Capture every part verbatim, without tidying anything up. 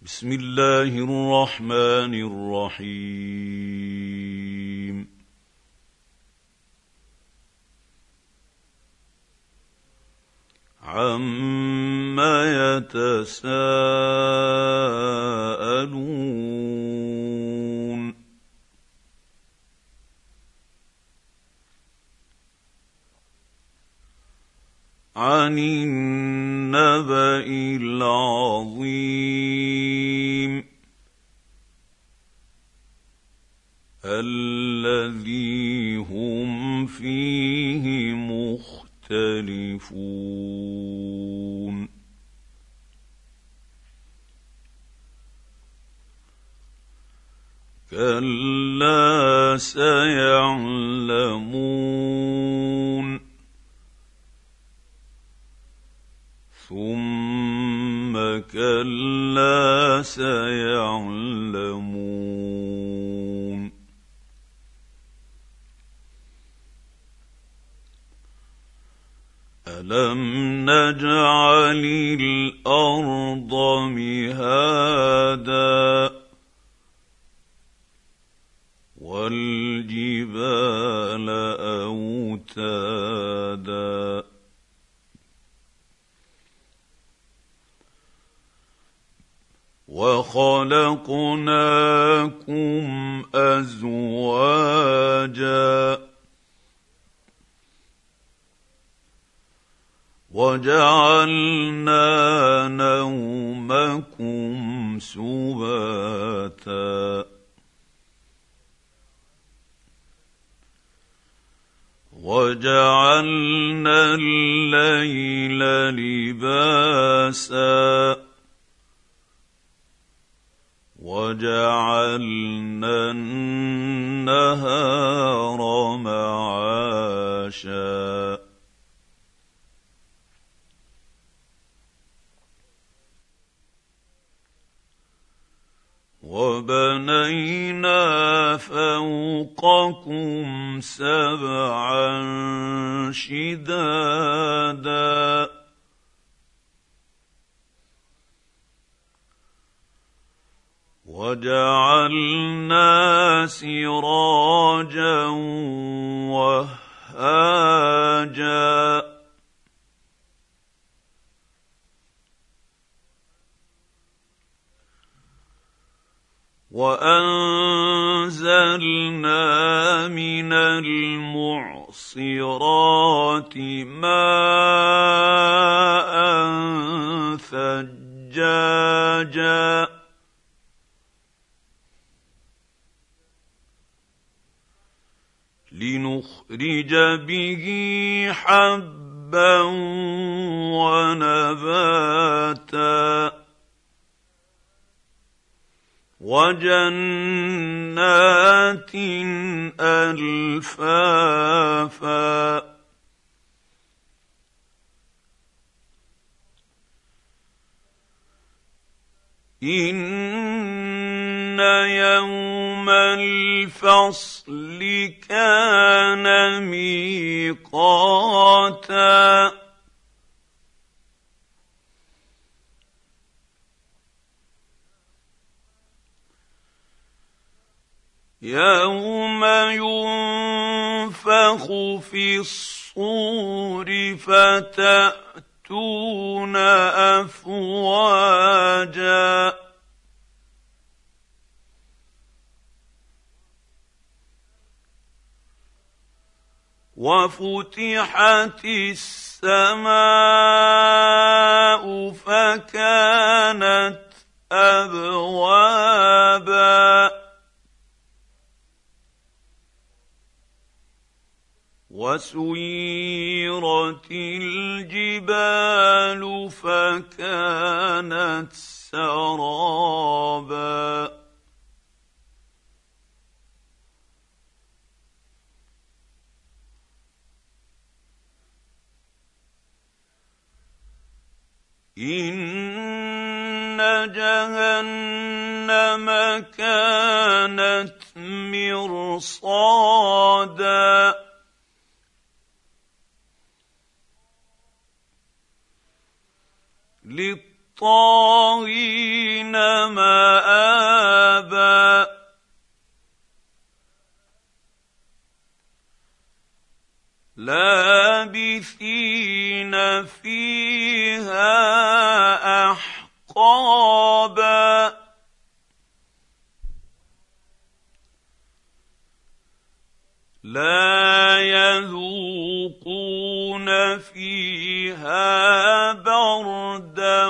بسم الله الرحمن الرحيم. عَمَّ يَتَسَاءَلُونَ عَنِ النَّبَإِ الْعَظِيمِ الَّذِي هُمْ فِيهِ مُخْتَلِفُونَ كَلَّا سَيَعْلَمُونَ ثُمَّ كَلَّا سَيَعْلَمُونَ أَلَمْ نَجْعَلِ الْأَرْضَ مِهَادًا وَالْجِبَالَ أَوْتَادًا وَخَلَقْنَاكُمْ أَزْوَاجًا وَجَعَلْنَا نَوْمَكُمْ سُبَاتًا وَجَعَلْنَا اللَّيْلَ لِبَاسًا وَجَعَلْنَا النَّهَارَ مَعَاشًا وَبَنَيْنَا فَوْقَكُمْ سَبْعًا شِدَادًا وَجَعَلْنَا سِرَاجًا وَهَّاجًا وَأَنزَلْنَا مِنَ الْمُعْصِرَاتِ مَاءً ثَجَّاجًا لِنُخْرِجَ بِهِ حَبًّا وَنَبَاتًا وَجَنَّاتٍ أَلْفَافًا إِنَّ يَوْمَ الْفَصْلِ كَانَ مِيقَاتًا يَوْمَ يُنفَخُ فِي الصُّورِ فَتَأْتُونَ أَفْوَاجًا وَفُتِحَتِ السَّمَاءُ فَكَانَتْ أَبْوَابًا وَسُيِّرَتِ الْجِبَالُ فَكَانَتْ سَرَابًا إِنَّ جَهَنَّمَ كَانَتْ مِرْصَادًا لِلطَّاغِينَ للطاغين مآبا لابثين فيها أحقابا لا يذوقون فيها بردا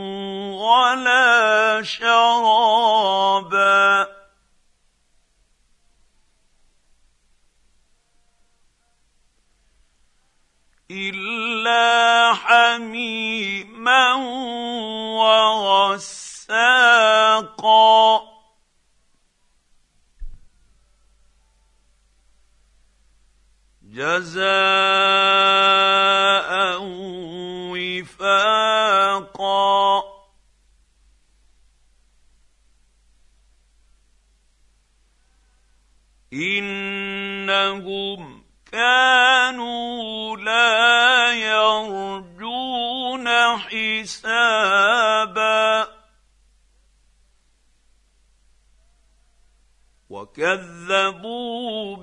ولا شرابا إلا حميما وغساقا جزاء وفاقا إنهم كانوا لا يرجون حسابا وكذبوا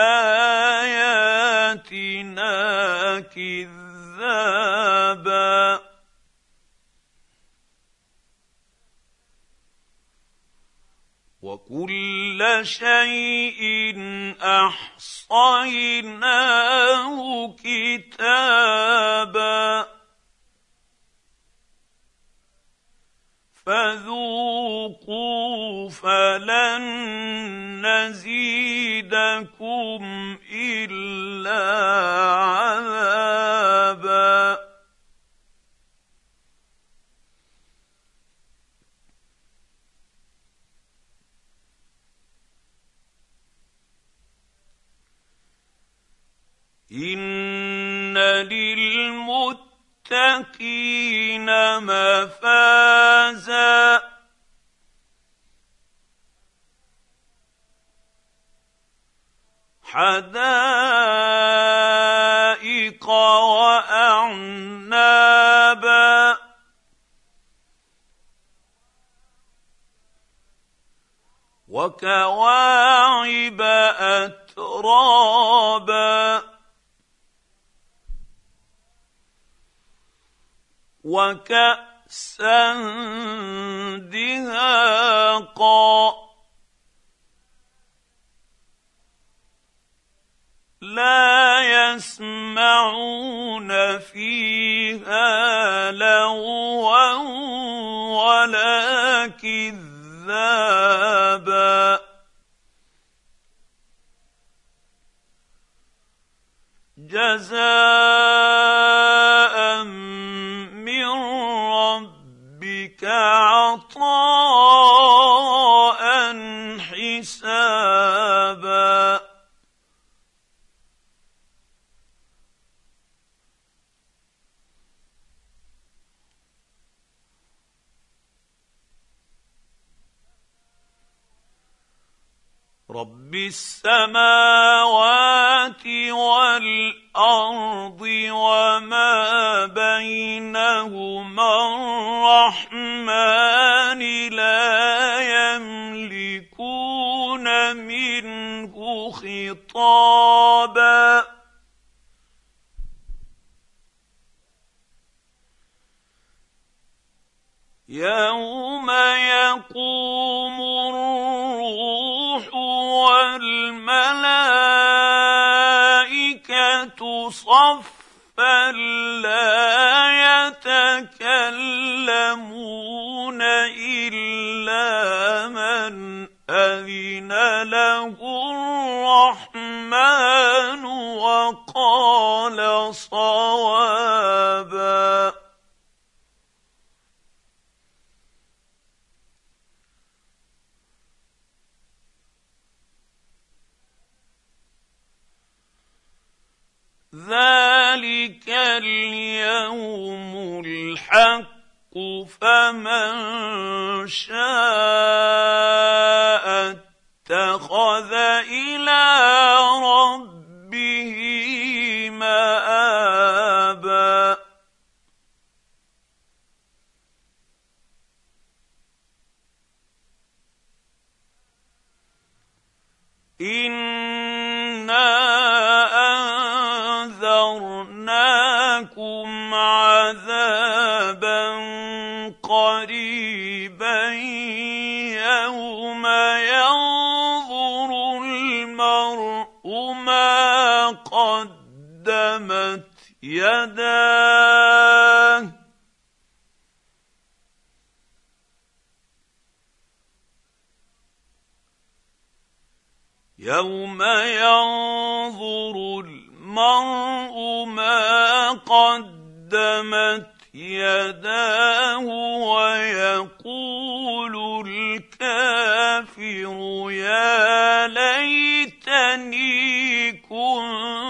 بآياتنا كذابا وكل شيء أحصيناه كتابا فذوقوا فلن نزيدكم إلا عذابا إن للمتقين مفازا حدائق وأعنابا وكواعب أترابا وكأسا دهاقا لا يسمعون فيها لغوا ولا كذابا جزاء من ربك عطاء حسابا رب السماوات والأرض وما بينهما الرحمن لا يملكون منه خطابا يوم يقوم الروح والملائكة صفا لا يتكلمون إلا من أذن له الرحمن وقال صوابا ذلك اليوم الحق فمن شاء اتخذ إلى ربه مآبا عذابا قريبا يوم ينظر المرء ما قدمت يداه يوم ينظر المرء ما قدمت يداه ويقول الكافر يا ليتني كنت